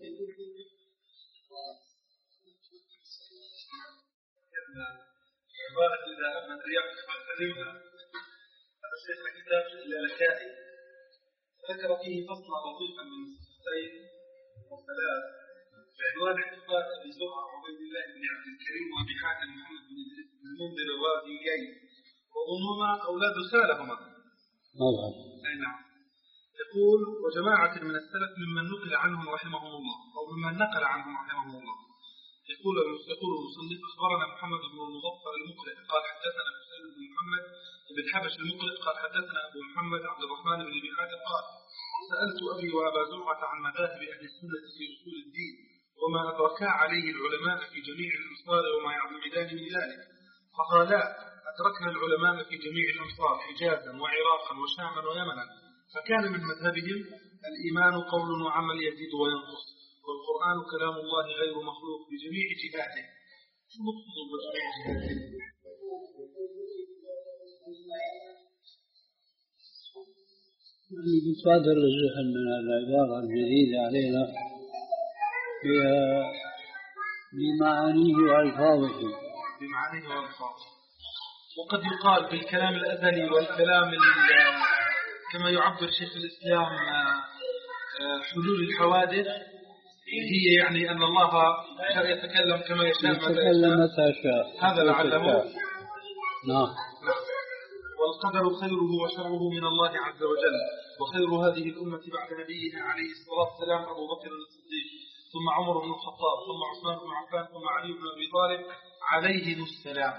عبارة إذا أمن رياض فأكلمها. هذا شيخ كتاب اللالكائي ذكر فيه فصلا لطيفا من صفتين وثلاث بعنوان احتفال أبي زرعة وعبيد الله بن عبد الكريم وأبي حاتم محمد بن المنذر الرازيين وظنهما أولاد سالهما. أي نعم. يقول وجماعة من السلف ممن نقل عنهم رحمهم الله أو ممن نقل عنهم رحمهم الله. يقول يقول المصنف أخبرنا محمد بن المظفر المقرئ قال حدثنا حسين بن محمد بن حبش المقرئ قال حدثنا أبو محمد عبد الرحمن بن أبي حاتم قال سألت أبي وأبا زرعة عن مذاهب أهل السنة في أصول الدين وما أدركا عليه العلماء في جميع الأمصار وما يعتمدان من ذلك، فقالا أدركنا العلماء في جميع الأمصار حجازا وعراقا وشاما ويمنا، فكان من مذهبهم الإيمان قول وعمل يزيد وينقص، والقرآن كلام الله غير مخلوق بجميع جهاته. شو مقصود بجميع جهاته؟ يتصادر الذهن من العبارة الجديدة علينا فيها بمعانيه وألفاظه بمعانيه وألفاظه. وقد يقال بالكلام الأزلي والكلام كما يعبر شيخ الإسلام حلول الحوادث هي يعني أن الله يتكلم كما يشاء يتكلم متى شاء. هذا لعله. نعم. والقدر خيره وشره من الله عز وجل، وخير هذه الأمة بعد نبيها عليه الصلاة والسلام أبو بكر الصديق، ثم عمر بن الخطاب، ثم عثمان بن عفان، ثم علي بن أبي طالب عليهم السلام.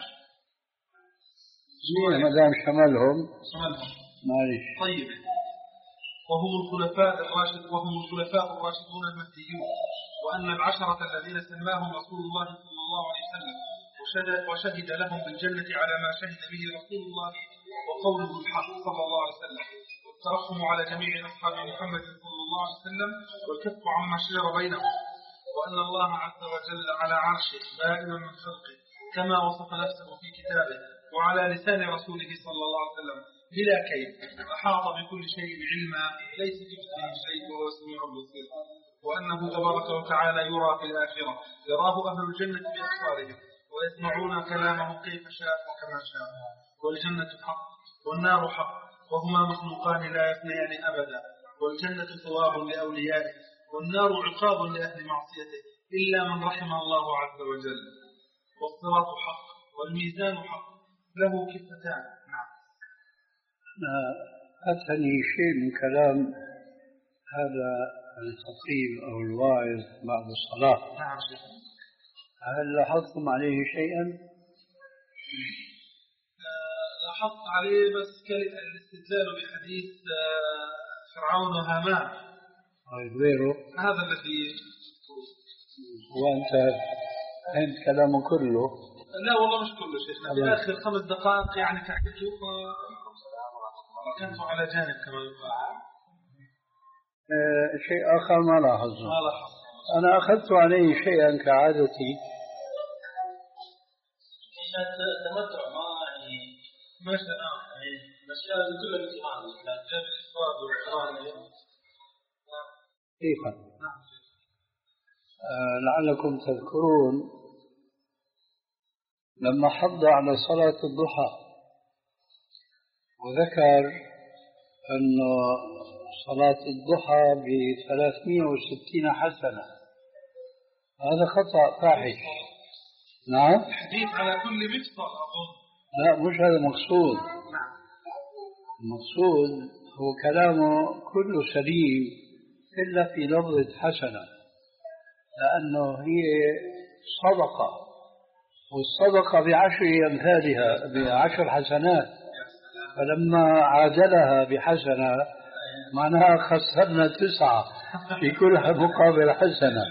ما دام شملهم شملهم معلش. طيب. وهم الخلفاء الراشد وهم الخلفاء الراشدون المهديون، وأن العشرة الذين سماهم رسول الله صلى الله عليه وسلم وشهد لهم بالجنة على ما شهد به رسول الله وقوله الحق صلى الله عليه وسلم، والترحم على جميع أصحاب محمد صلى الله عليه وسلم، والكف عما شجر بينهم، وأن الله عز وجل على عرشه بائنا من خلقه كما وصف نفسه في كتابه وعلى لسان رسوله صلى الله عليه وسلم بلا كيف، أحاط بكل شيء علما ليس كمثله شيء وهو السميع البصير، وأنه تبارك وتعالى يرى في الآخرة يراه أهل الجنة بأبصارهم ويسمعون كلامه كيف شاء وكما شاء، والجنة حق والنار حق وهما مخلوقان لا يفنيان أبدا، والجنة ثواب لأوليائه والنار عقاب لأهل معصيته إلا من رحم الله عز وجل، والصراط حق والميزان حق له كفتان. نعم. أتني شيء من كلام هذا الخطيب أو الواعظ بعد الصلاة. نعم. هل لاحظتم عليه شيئا؟ لاحظت عليه بس الاستدلال بحديث فرعون وهامان. طيب غيره؟ هذا الذي وأنت فهمت كلامه كله؟ لا والله مش كله شيخنا، في آخر خمس دقائق يعني تعبت وكنت على جانب كما يقال. أه شيء آخر ما لاحظه. ما لاحظ. أنا أخذت عليه شيئا كعادتي. تمتع ما يعني ما شاء الله الأشياء اللي كلها بالإيمان لا جاب الإسباب والإقرار. كيف؟ آه لعلكم تذكرون لما حض على صلاة الضحى وذكر أن صلاة الضحى بثلاثمائة وستين حسنة، هذا خطأ فاحش. نعم. الحديث على كل مفصل أظن. لا مش هذا مقصود. نعم. المقصود هو كلامه كله سليم إلا في لفظة حسنة، لأنه هي صدقة، والصدقة بعشر أمثالها بعشر حسنات، فلما عادلها بحسنة معناها خسرنا تسعة في كل مقابل حسنة.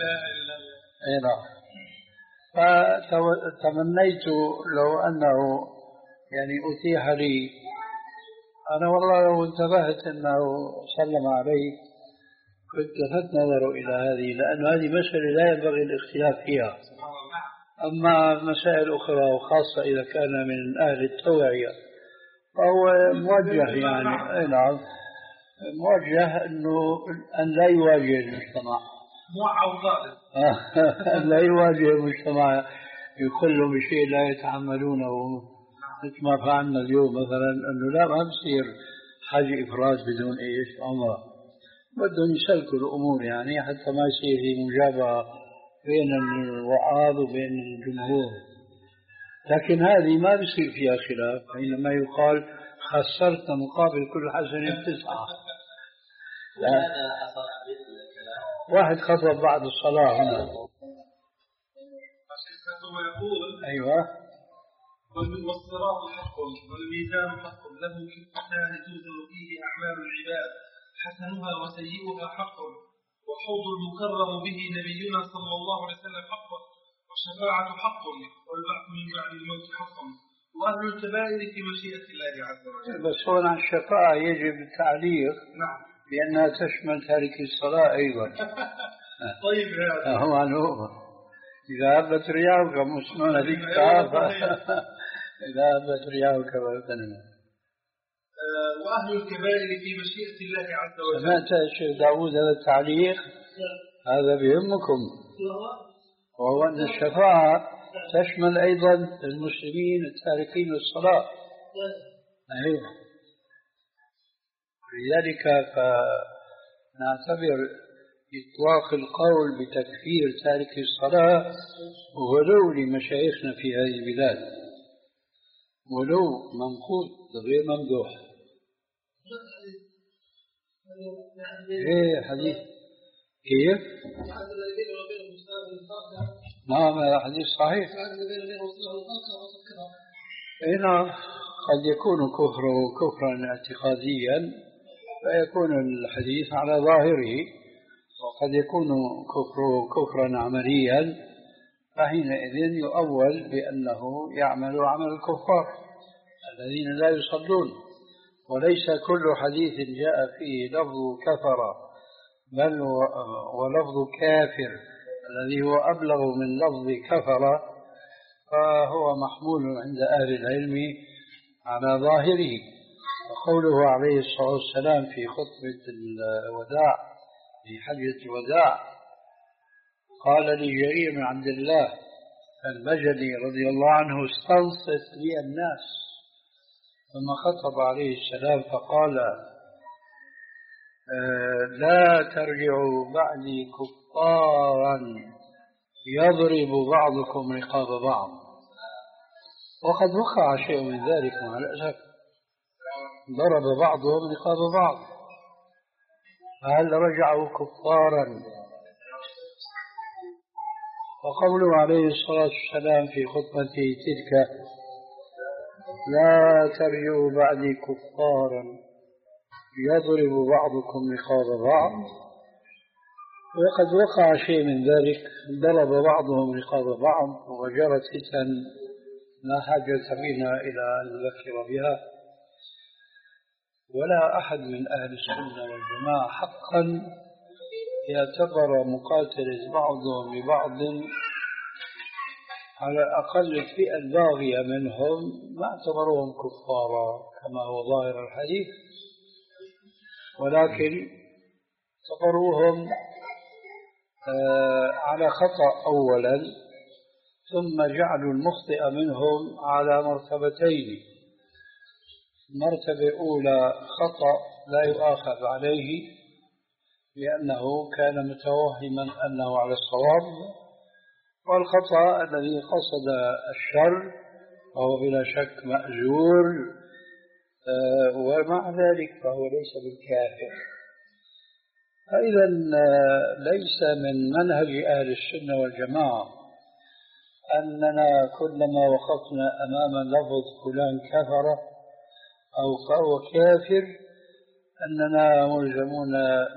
فتمنيت لو أنه يعني أتيح لي، أنا والله لو انتبهت أنه سلم علي كنت لفت نظره إلى هذه، لأن هذه مسألة لا ينبغي الاختلاف فيها. أما مسائل أخرى وخاصة إذا كان من أهل التوعية فهو موجه يعني نعم موجه أنه أن لا يواجه المجتمع، موعظ ظالم أن لا يواجه المجتمع يخلوا بشيء لا يتحملونه، مثل ما فعلنا اليوم مثلا أنه لا ما بصير حج إفراد بدون إيش عمره، بدهم يسلكوا الأمور يعني حتى ما يصير في مجابهة بين الوعاظ وبين الجمهور. لكن هذه ما بيصير فيها خلاف، حينما يقال خسرت مقابل كل حسنة تسعة. واحد خطب بعد الصلاة هنا. أيوة. والصراط حق والميزان حق له كفتان توزن فيه أعمال العباد حسنها وسيئها حق، والحوض المكرم به نبينا صلى الله عليه وسلم حق، والشفاعة حق، والبعث من بعد الموت حق، وأهل الكبائر في مشيئة الله عز وجل. بس هنا عن الشفاعة يجب التعليق. نعم. بأنها تشمل تارك الصلاة أيضا. طيب هذا. هو معلومة. إذا هبت رياضك مسلمون ذيك تعافى. إذا هبت رياضك فلتنمى. وأهل الكبائر في مشيئة الله عز وجل. سمعت الشيخ داوود هذا التعليق؟ هذا بيهمكم، وهو أن الشفاعة تشمل أيضا المسلمين التاركين للصلاة. أيوة. لذلك فنعتبر إطلاق القول بتكفير تارك الصلاة غلو لمشايخنا في هذه البلاد، غلو منقوط غير ممدوح. ايه حديث كيف؟ نعم هذا حديث صحيح. هنا قد يكون كفر كفرا اعتقاديا فيكون الحديث على ظاهره، وقد يكون كفر كفرا عمليا فحينئذ يؤول بأنه يعمل عمل الكفار الذين لا يصلون. وليس كل حديث جاء فيه لفظ كفر بل ولفظ كافر الذي هو أبلغ من لفظ كفر فهو محمول عند أهل العلم على ظاهره. وقوله عليه الصلاة والسلام في خطبة الوداع في حجة الوداع قال لجرير بن عبد الله البجلي رضي الله عنه استنصت لي الناس، ثم خطب عليه السلام فقال لا ترجعوا بعدي كفارا يضرب بعضكم رقاب بعض. وقد وقع شيء من ذلك مع الأسف، ضرب بعضهم رقاب بعض، فهل رجعوا كفارا؟ وقوله عليه الصلاة والسلام في خطبته تلك لا ترجعوا بعدي كفارا يضرب بعضكم رقاب بعض، وقد وقع شيء من ذلك، ضرب بعضهم رقاب بعض وجرت فتن لا حاجة بنا إلى أن نذكر بها. ولا أحد من أهل السنة والجماعة حقا يعتبر مقاتلة بعضهم لبعض على الأقل الفئة الباغية منهم ما اعتبروهم كفارا كما هو ظاهر الحديث، ولكن اعتبروهم آه على خطأ أولا، ثم جعلوا المخطئ منهم على مرتبتين: مرتبة أولى خطأ لا يؤاخذ عليه لأنه كان متوهما أنه على الصواب، والخطأ الذي قصد الشر فهو بلا شك مأجور، آه ومع ذلك فهو ليس بالكافر. فإذا ليس من منهج أهل السنة والجماعة أننا كلما وقفنا أمام لفظ فلان كفر أو فهو كافر أننا ملزمون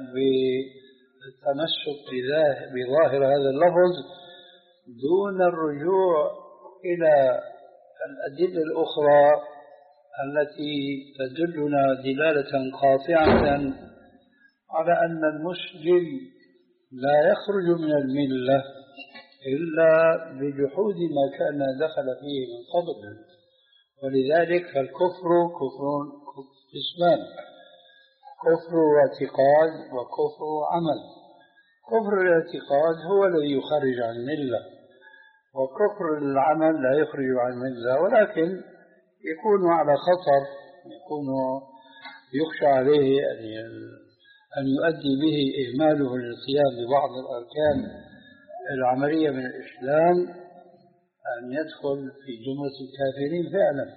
بالتمسك بظاهر هذا اللفظ دون الرجوع إلى الأدلة الأخرى التي تدلنا دلالة قاطعة على أن المسلم لا يخرج من الملة إلا بجحود ما كان دخل فيه من قبل. ولذلك فالكفر كفر قسمان: كفر اعتقاد وكفر عمل. كفر الاعتقاد هو الذي يخرج عن الملة، وكفر العمل لا يخرج عن الملة ولكن يكون على خطر، يكون يخشى عليه أن يؤدي به إهماله للقيام ببعض الأركان العملية من الإسلام أن يدخل في جملة الكافرين فعلا.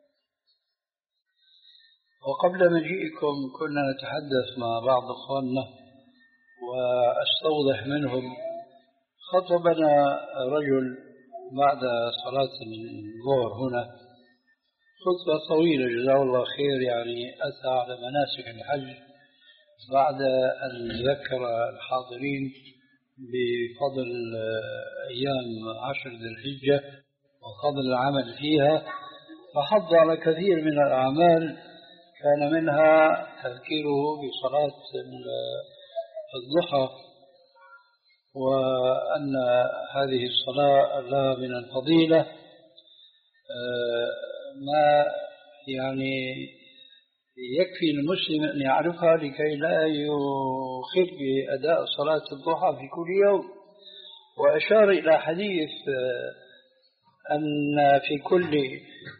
وقبل مجيئكم كنا نتحدث مع بعض أخواننا وأستوضح منهم. خطبنا رجل بعد صلاة الظهر هنا خطبة طويلة جزاه الله خير، يعني أتى على مناسك الحج بعد أن ذكر الحاضرين بفضل أيام عشر ذي الحجة وفضل العمل فيها، فحض على كثير من الأعمال كان منها تذكيره بصلاة الضحى، وأن هذه الصلاة لها من الفضيلة ما يعني يكفي المسلم أن يعرفها لكي لا يخل بأداء صلاة الضحى في كل يوم. وأشار إلى حديث أن في كل،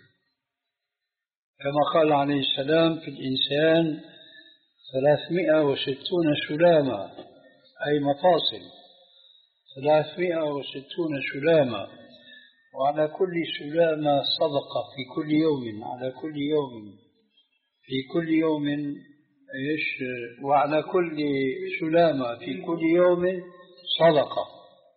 كما قال عليه السلام، في الإنسان ثلاثمائة وستون سلامة، أي مفاصل ثلاثمائة وستون سلامة، وعلى كل سلامة صدقة في كل يوم، على كل يوم في كل يوم إيش، وعلى كل سلامة في كل يوم صدقة.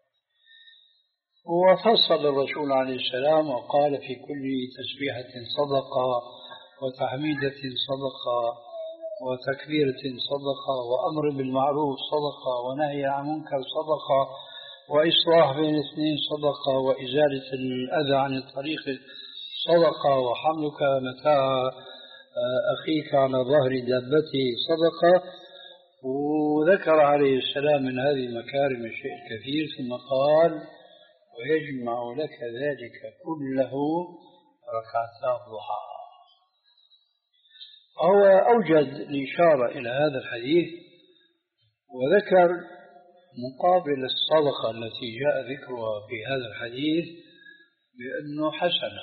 وفصل الرسول عليه السلام وقال في كل تسبيحة صدقة، وتحميدة صدقة، وتكبيرة صدقة، وأمر بالمعروف صدقة، ونهي عن منكر صدقة، وإصلاح بين اثنين صدقة، وإزالة الأذى عن الطريق صدقة، وحملك متاع أخيك على ظهر دابته صدقة. وذكر عليه السلام من هذه المكارم الشيء الكثير، ثم قال: ويجمع لك ذلك كله ركعتا الضحى. هو أوجد الإشارة إلى هذا الحديث، وذكر مقابل الصدقة التي جاء ذكرها في هذا الحديث بأنه حسنة.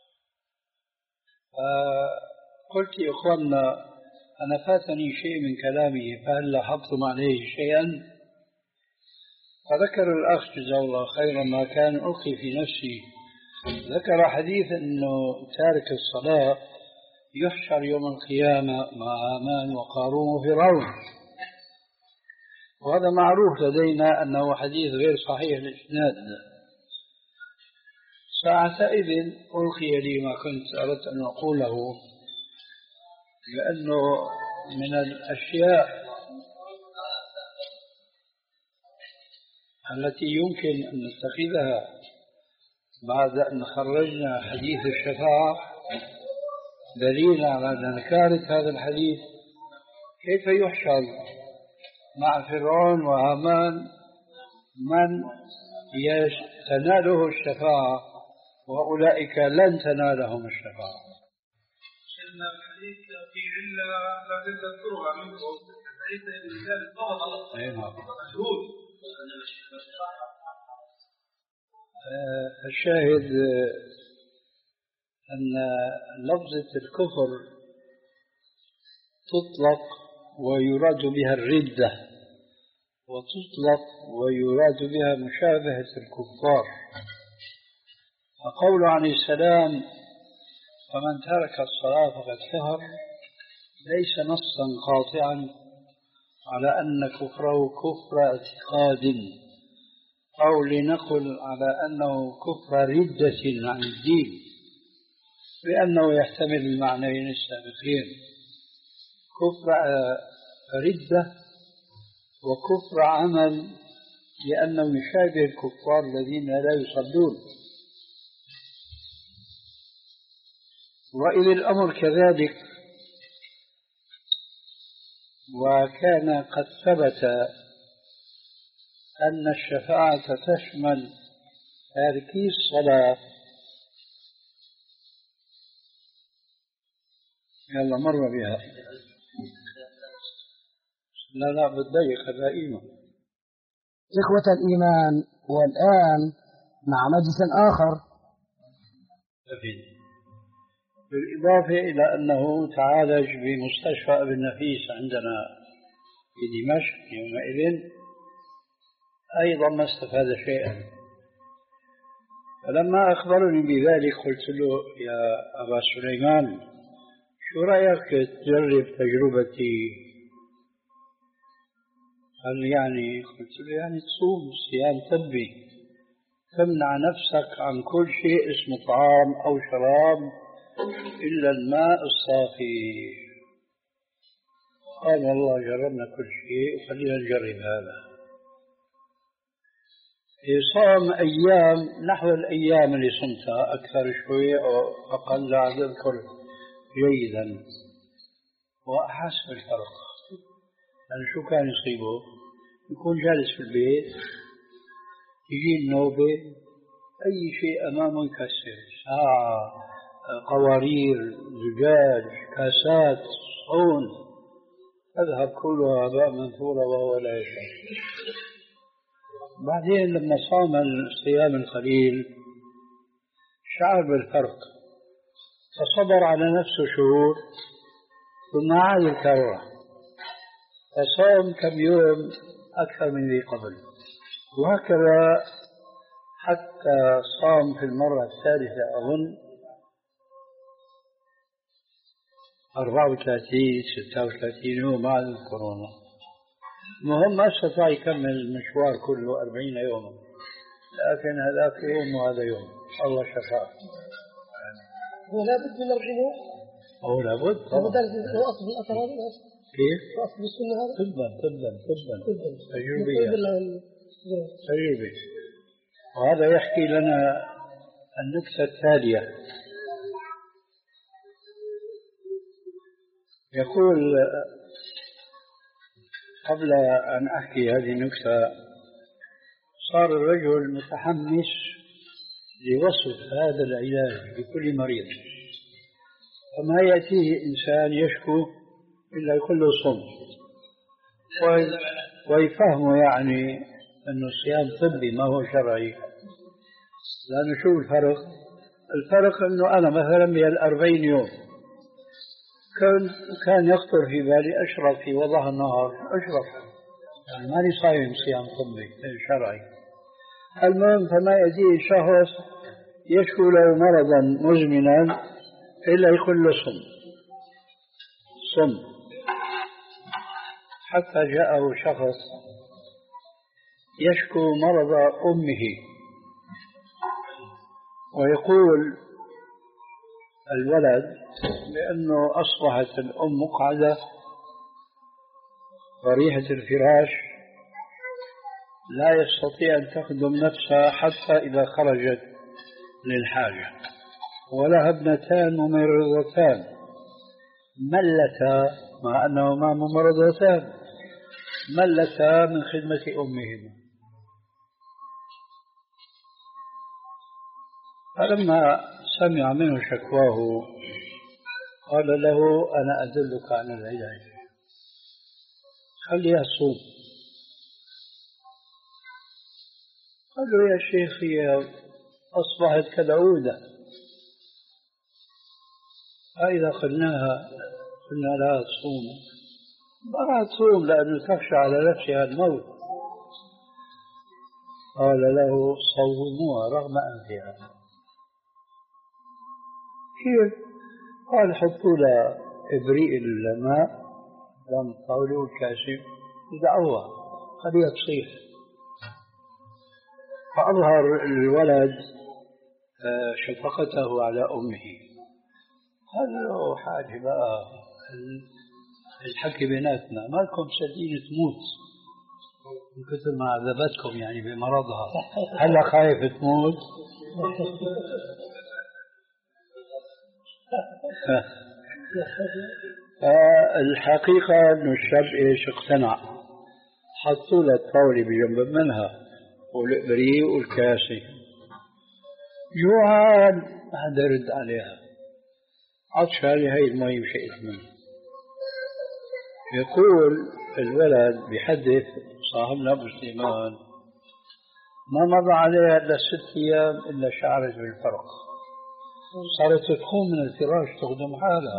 فقلت يا إخواننا، أنا فاتني شيء من كلامه، فهل لاحظتم عليه شيئا؟ فذكر الأخ جزاه الله خيرا ما كان ألقي في نفسي. ذكر حديث أنه تارك الصلاة يحشر يوم القيامة مع هامان وقارون وفرعون، وهذا معروف لدينا أنه حديث غير صحيح الإسناد. ساعتئذ ألقي لي ما كنت أردت أن أقوله، لأنه من الأشياء التي يمكن أن نتخذها بعد أن خرجنا حديث الشفاعة دليل على نكارة هذا الحديث. كيف يحشر مع فرعون وهامان من تناله الشفاعة وأولئك لن تنالهم الشفاعة؟ شيخنا الحديث في علة لا تذكرها منكم، حديث الإنسان الضغط أي نعم. مجهول. الشاهد أن لفظة الكفر تطلق ويراد بها الردة، وتطلق ويراد بها مشابهة الكفار. فقول عليه السلام: فمن ترك الصلاة فقد كفر، ليس نصا قاطعا على أن كفره كفر اعتقاد، أو لنقل على أنه كفر ردة عن الدين، لأنه يحتمل المعنيين السابقين: كفر ردة وكفر عمل، لأنه يشابه الكفار الذين لا يصلون. وإذ الأمر كذلك، وكان قد ثبت أن الشفاعة تشمل تاركي الصلاة. يلا مر بها. لا لا بالضيق دائما. إخوة الإيمان، والآن مع مجلس آخر. بالإضافة إلى أنه تعالج بمستشفى ابن نفيس عندنا في دمشق يومئذ، أيضا ما استفاد شيئا. فلما أخبرني بذلك قلت له: يا أبا سليمان، شو رأيك تجرب تجربتي؟ قال: يعني؟ قلت له: يعني تصوم صيام طبي، تمنع نفسك عن كل شيء اسمه طعام أو شراب إلا الماء الصافي. قال: والله جربنا كل شيء وخلينا نجرب هذا. صام أيام نحو الأيام اللي صمتها، أكثر شوية أو أقل لا أذكر جيدا، وأحس بالفرق. لأن شو كان يصيبه؟ يكون جالس في البيت، يجي النوبة، أي شيء أمامه يكسر، ساعة، قوارير، زجاج، كاسات، صون تذهب كلها هباء منثورا وهو لا يشعر. بعدين لما صام الصيام القليل شعر بالفرق فصبر على نفسه شهور ثم عاد الكرة فصام كم يوم أكثر من ذي قبل، وهكذا حتى صام في المرة الثالثة أظن أربعة وثلاثين ستة وثلاثين يوم بعد الكورونا. المهم ما استطاع يكمل المشوار كله أربعين يوما، لكن هذاك يوم وهذا يوم الله شفاه. هو لابد من أربعين يوم؟ هو لابد هو هو أصل الأثر هذا؟ كيف؟ هو أصل السنة هذا؟ طبا طبا طبا تجربية تجربة. وهذا يحكي لنا النكتة التالية. يقول قبل أن أحكي هذه النكتة صار الرجل متحمس لوصف هذا العلاج لكل مريض، فما يأتيه إنسان يشكو إلا يقول له صم ويفهمه يعني أنه الصيام طبي ما هو شرعي. لأنه شو الفرق؟ الفرق أنه أنا مثلا بالأربعين يوم كان كان يخطر في بالي أشرب في وضح النهار أشرب، يعني ماني صايم صيام طبي شرعي. المهم فما يأتيه شخص يشكو له مرضا مزمنا إلا يقول له صم صم. حتى جاءه شخص يشكو مرض أمه ويقول الولد لأنه أصبحت الأم مقعدة وريحة الفراش لا يستطيع أن تخدم نفسها حتى إذا خرجت للحاجة، ولها ابنتان ممرضتان ملتا مع أنهما ممرضتان ملتا من خدمة أمهما. فلما سمع منه شكواه قال له أنا أدلك على العلاج، خليها تصوم. قال له يا شيخ هي أصبحت كالعودة، فإذا قلناها قلنا لها تصوم ما تصوم لأنه تخشى على نفسها الموت. قال له صوموها رغم أنفها. كيف؟ قال حطوا لها إبريق الماء قدام الطاولة والكاسة ودعوها خليها تصيح. فأظهر الولد شفقته على أمه. قال له حاجة بقى الحكي بيناتنا ما لكم سدين تموت من كثر ما عذبتكم يعني بمرضها، هلا خايف تموت؟ الحقيقة أنه الشاب إيش اقتنع، حطوا له الطاولة بجنب منها والإبريق والكاسة، جوعان ما حدا يرد عليها، عطشان هي المي وشئت منه. يقول الولد بيحدث صاحبنا أبو سليمان ما مضى عليها إلا ست أيام إلا شعرت بالفرق، صارت تقوم من الفراش تخدم حالها.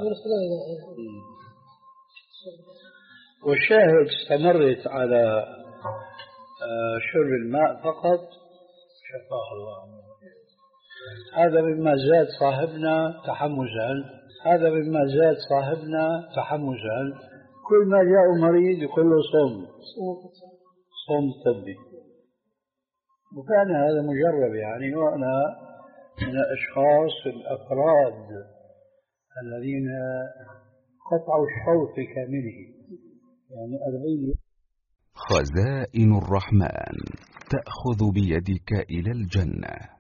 والشاهد استمرت على شرب الماء فقط شفاه الله. هذا مما زاد صاحبنا تحمسا، هذا مما زاد صاحبنا تحمسا. كل ما جاء مريض يقول له صم صم طبي. وكان هذا مجرب يعني، وأنا من الأشخاص الأفراد الذين قطعوا الشوط كامله يعني أربعين. خزائن الرحمن تأخذ بيدك إلى الجنة.